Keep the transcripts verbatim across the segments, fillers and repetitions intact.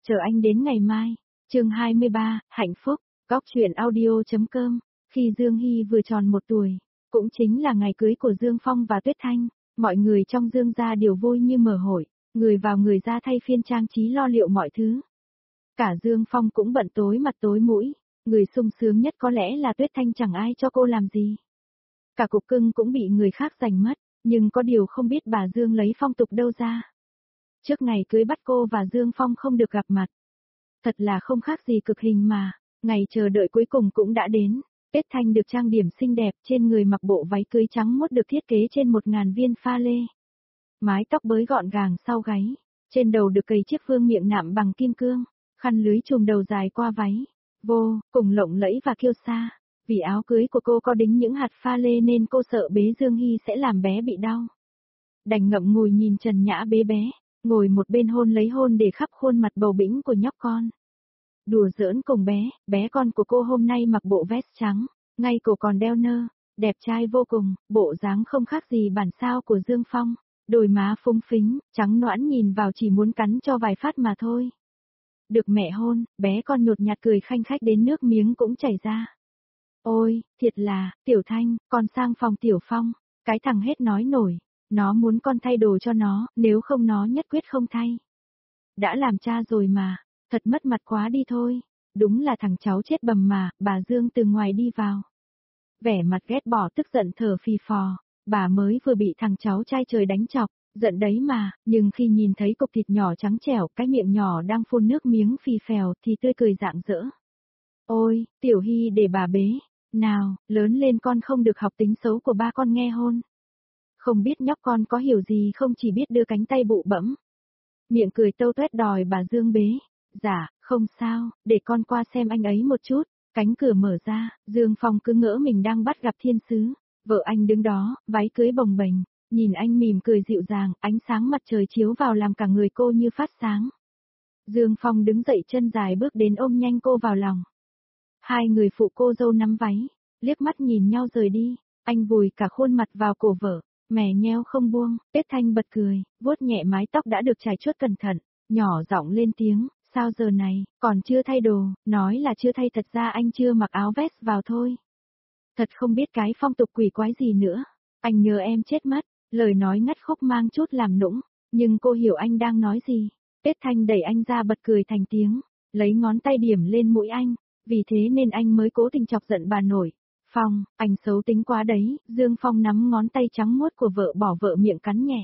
Chờ anh đến ngày mai. Chương hai mươi ba, hạnh phúc. Góc truyện audio.com. Khi Dương Hy vừa tròn một tuổi, cũng chính là ngày cưới của Dương Phong và Tuyết Thanh, mọi người trong Dương gia đều vui như mở hội, người vào người ra thay phiên trang trí lo liệu mọi thứ. Cả Dương Phong cũng bận tối mặt tối mũi, người sung sướng nhất có lẽ là Tuyết Thanh, chẳng ai cho cô làm gì. Cả cục cưng cũng bị người khác giành mất, nhưng có điều không biết bà Dương lấy phong tục đâu ra. Trước ngày cưới bắt cô và Dương Phong không được gặp mặt. Thật là không khác gì cực hình mà, ngày chờ đợi cuối cùng cũng đã đến. Tuyết Thanh được trang điểm xinh đẹp, trên người mặc bộ váy cưới trắng muốt được thiết kế trên một ngàn viên pha lê. Mái tóc bới gọn gàng sau gáy, trên đầu được cầy chiếc vương miệng nạm bằng kim cương, khăn lưới trùm đầu dài qua váy, vô cùng lộng lẫy và kiêu sa. Vì áo cưới của cô có đính những hạt pha lê nên cô sợ bế Dương Hy sẽ làm bé bị đau. Đành ngậm ngùi nhìn Trần Nhã bế bé, ngồi một bên hôn lấy hôn để khắp khuôn mặt bầu bĩnh của nhóc con. Đùa giỡn cùng bé, bé con của cô hôm nay mặc bộ vest trắng, ngay cổ còn đeo nơ, đẹp trai vô cùng, bộ dáng không khác gì bản sao của Dương Phong, đôi má phúng phính, trắng nõn nhìn vào chỉ muốn cắn cho vài phát mà thôi. Được mẹ hôn, bé con nhột nhạt cười khanh khách đến nước miếng cũng chảy ra. Ôi, thiệt là, Tiểu Thanh, con sang phòng Tiểu Phong, cái thằng hết nói nổi, nó muốn con thay đồ cho nó, nếu không nó nhất quyết không thay. Đã làm cha rồi mà, thật mất mặt quá đi thôi, đúng là thằng cháu chết bầm mà, bà Dương từ ngoài đi vào. Vẻ mặt ghét bỏ tức giận thở phì phò, bà mới vừa bị thằng cháu trai trời đánh chọc, giận đấy mà, nhưng khi nhìn thấy cục thịt nhỏ trắng trẻo, cái miệng nhỏ đang phun nước miếng phì phèo thì tươi cười rạng rỡ. Ôi, Tiểu Hy để bà bế, nào, lớn lên con không được học tính xấu của ba con nghe hôn. Không biết nhóc con có hiểu gì không, chỉ biết đưa cánh tay bụ bẫm. Miệng cười tâu tuét đòi bà Dương bế. Dạ, không sao, để con qua xem anh ấy một chút. Cánh cửa mở ra, Dương Phong cứ ngỡ mình đang bắt gặp thiên sứ. Vợ anh đứng đó, váy cưới bồng bềnh, nhìn anh mỉm cười dịu dàng, ánh sáng mặt trời chiếu vào làm cả người cô như phát sáng. Dương Phong đứng dậy chân dài bước đến ôm nhanh cô vào lòng. Hai người phụ cô dâu nắm váy, liếc mắt nhìn nhau rời đi, anh vùi cả khuôn mặt vào cổ vợ, mè nheo không buông. Tuyết Thanh bật cười, vuốt nhẹ mái tóc đã được chải chuốt cẩn thận, nhỏ giọng lên tiếng, sao giờ này, còn chưa thay đồ, nói là chưa thay thật ra anh chưa mặc áo vest vào thôi. Thật không biết cái phong tục quỷ quái gì nữa, anh nhớ em chết mất, lời nói ngắt khúc mang chút làm nũng, nhưng cô hiểu anh đang nói gì. Tuyết Thanh đẩy anh ra bật cười thành tiếng, lấy ngón tay điểm lên mũi anh. Vì thế nên anh mới cố tình chọc giận bà nội. Phong, anh xấu tính quá đấy. Dương Phong nắm ngón tay trắng muốt của vợ bỏ vợ miệng cắn nhẹ.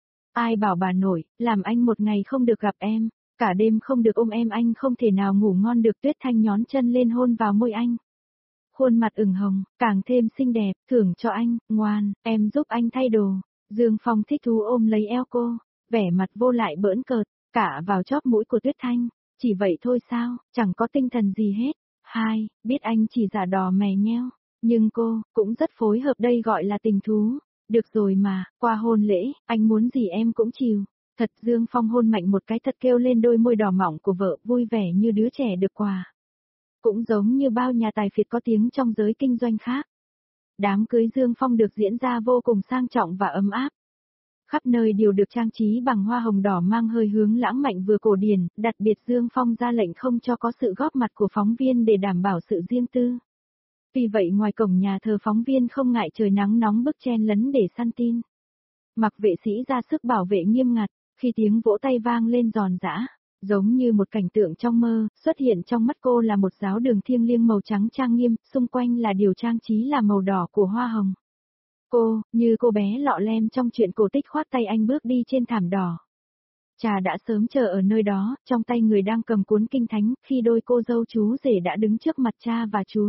Ai bảo bà nội, làm anh một ngày không được gặp em, cả đêm không được ôm em, anh không thể nào ngủ ngon được. Tuyết Thanh nhón chân lên hôn vào môi anh. Khuôn mặt ửng hồng, càng thêm xinh đẹp, thưởng cho anh, ngoan, em giúp anh thay đồ. Dương Phong thích thú ôm lấy eo cô, vẻ mặt vô lại bỡn cợt, cả vào chóp mũi của Tuyết Thanh. Chỉ vậy thôi sao, chẳng có tinh thần gì hết. Hai, biết anh chỉ giả đò mè nheo, nhưng cô, cũng rất phối hợp, đây gọi là tình thú. Được rồi mà, qua hôn lễ, anh muốn gì em cũng chiều. Thật. Dương Phong hôn mạnh một cái thật kêu lên đôi môi đỏ mỏng của vợ, vui vẻ như đứa trẻ được quà. Cũng giống như bao nhà tài phiệt có tiếng trong giới kinh doanh khác. Đám cưới Dương Phong được diễn ra vô cùng sang trọng và ấm áp. Khắp nơi đều được trang trí bằng hoa hồng đỏ mang hơi hướng lãng mạn vừa cổ điển, đặc biệt Dương Phong ra lệnh không cho có sự góp mặt của phóng viên để đảm bảo sự riêng tư. Vì vậy ngoài cổng nhà thờ, phóng viên không ngại trời nắng nóng bức chen lấn để săn tin. Mặc vệ sĩ ra sức bảo vệ nghiêm ngặt, khi tiếng vỗ tay vang lên giòn giã, giống như một cảnh tượng trong mơ, xuất hiện trong mắt cô là một giáo đường thiêng liêng màu trắng trang nghiêm, xung quanh là điều trang trí là màu đỏ của hoa hồng. Cô, như cô bé lọ lem trong chuyện cổ tích, khoác tay anh bước đi trên thảm đỏ. Trà đã sớm chờ ở nơi đó, trong tay người đang cầm cuốn kinh thánh, khi đôi cô dâu chú rể đã đứng trước mặt cha và Chúa.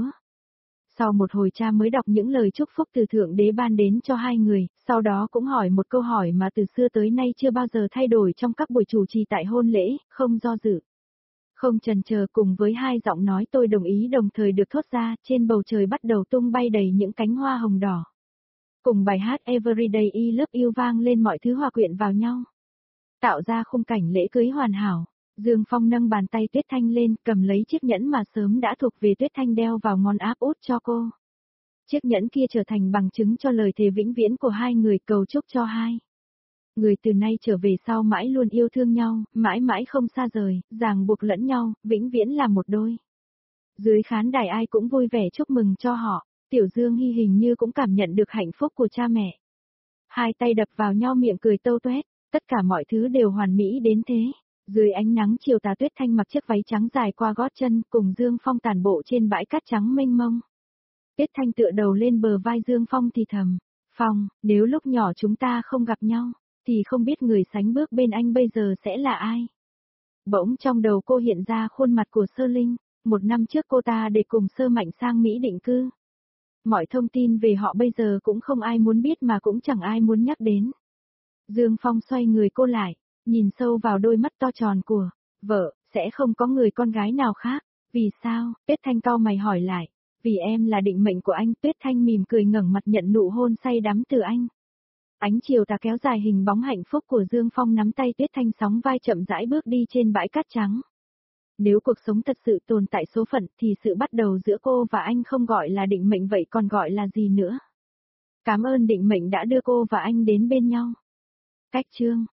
Sau một hồi cha mới đọc những lời chúc phúc từ Thượng Đế ban đến cho hai người, sau đó cũng hỏi một câu hỏi mà từ xưa tới nay chưa bao giờ thay đổi trong các buổi chủ trì tại hôn lễ, không do dự, không chần chờ, cùng với hai giọng nói tôi đồng ý đồng thời được thốt ra, trên bầu trời bắt đầu tung bay đầy những cánh hoa hồng đỏ. Cùng bài hát Everyday I Love You vang lên, mọi thứ hòa quyện vào nhau, tạo ra khung cảnh lễ cưới hoàn hảo. Dương Phong nâng bàn tay Tuyết Thanh lên, cầm lấy chiếc nhẫn mà sớm đã thuộc về Tuyết Thanh đeo vào ngón áp út cho cô. Chiếc nhẫn kia trở thành bằng chứng cho lời thề vĩnh viễn của hai người, cầu chúc cho hai Người từ nay trở về sau mãi luôn yêu thương nhau, mãi mãi không xa rời, ràng buộc lẫn nhau, vĩnh viễn là một đôi. Dưới khán đài ai cũng vui vẻ chúc mừng cho họ, Tiểu Dương Hy hình như cũng cảm nhận được hạnh phúc của cha mẹ. Hai tay đập vào nhau miệng cười tâu tuét, tất cả mọi thứ đều hoàn mỹ đến thế. Dưới ánh nắng chiều tà Tuyết Thanh mặc chiếc váy trắng dài qua gót chân cùng Dương Phong tản bộ trên bãi cát trắng mênh mông. Tuyết Thanh tựa đầu lên bờ vai Dương Phong thì thầm, Phong, nếu lúc nhỏ chúng ta không gặp nhau, thì không biết người sánh bước bên anh bây giờ sẽ là ai. Bỗng trong đầu cô hiện ra khuôn mặt của Sơ Linh, một năm trước cô ta để cùng Sơ Mạnh sang Mỹ định cư. Mọi thông tin về họ bây giờ cũng không ai muốn biết mà cũng chẳng ai muốn nhắc đến. Dương Phong xoay người cô lại, nhìn sâu vào đôi mắt to tròn của vợ, sẽ không có người con gái nào khác. Vì sao? Tuyết Thanh cau mày hỏi lại. Vì em là định mệnh của anh. Tuyết Thanh mỉm cười ngẩng mặt nhận nụ hôn say đắm từ anh. Ánh chiều tà kéo dài hình bóng hạnh phúc của Dương Phong nắm tay Tuyết Thanh sóng vai chậm rãi bước đi trên bãi cát trắng. Nếu cuộc sống thật sự tồn tại số phận thì sự bắt đầu giữa cô và anh không gọi là định mệnh vậy còn gọi là gì nữa? Cảm ơn định mệnh đã đưa cô và anh đến bên nhau. Cách chương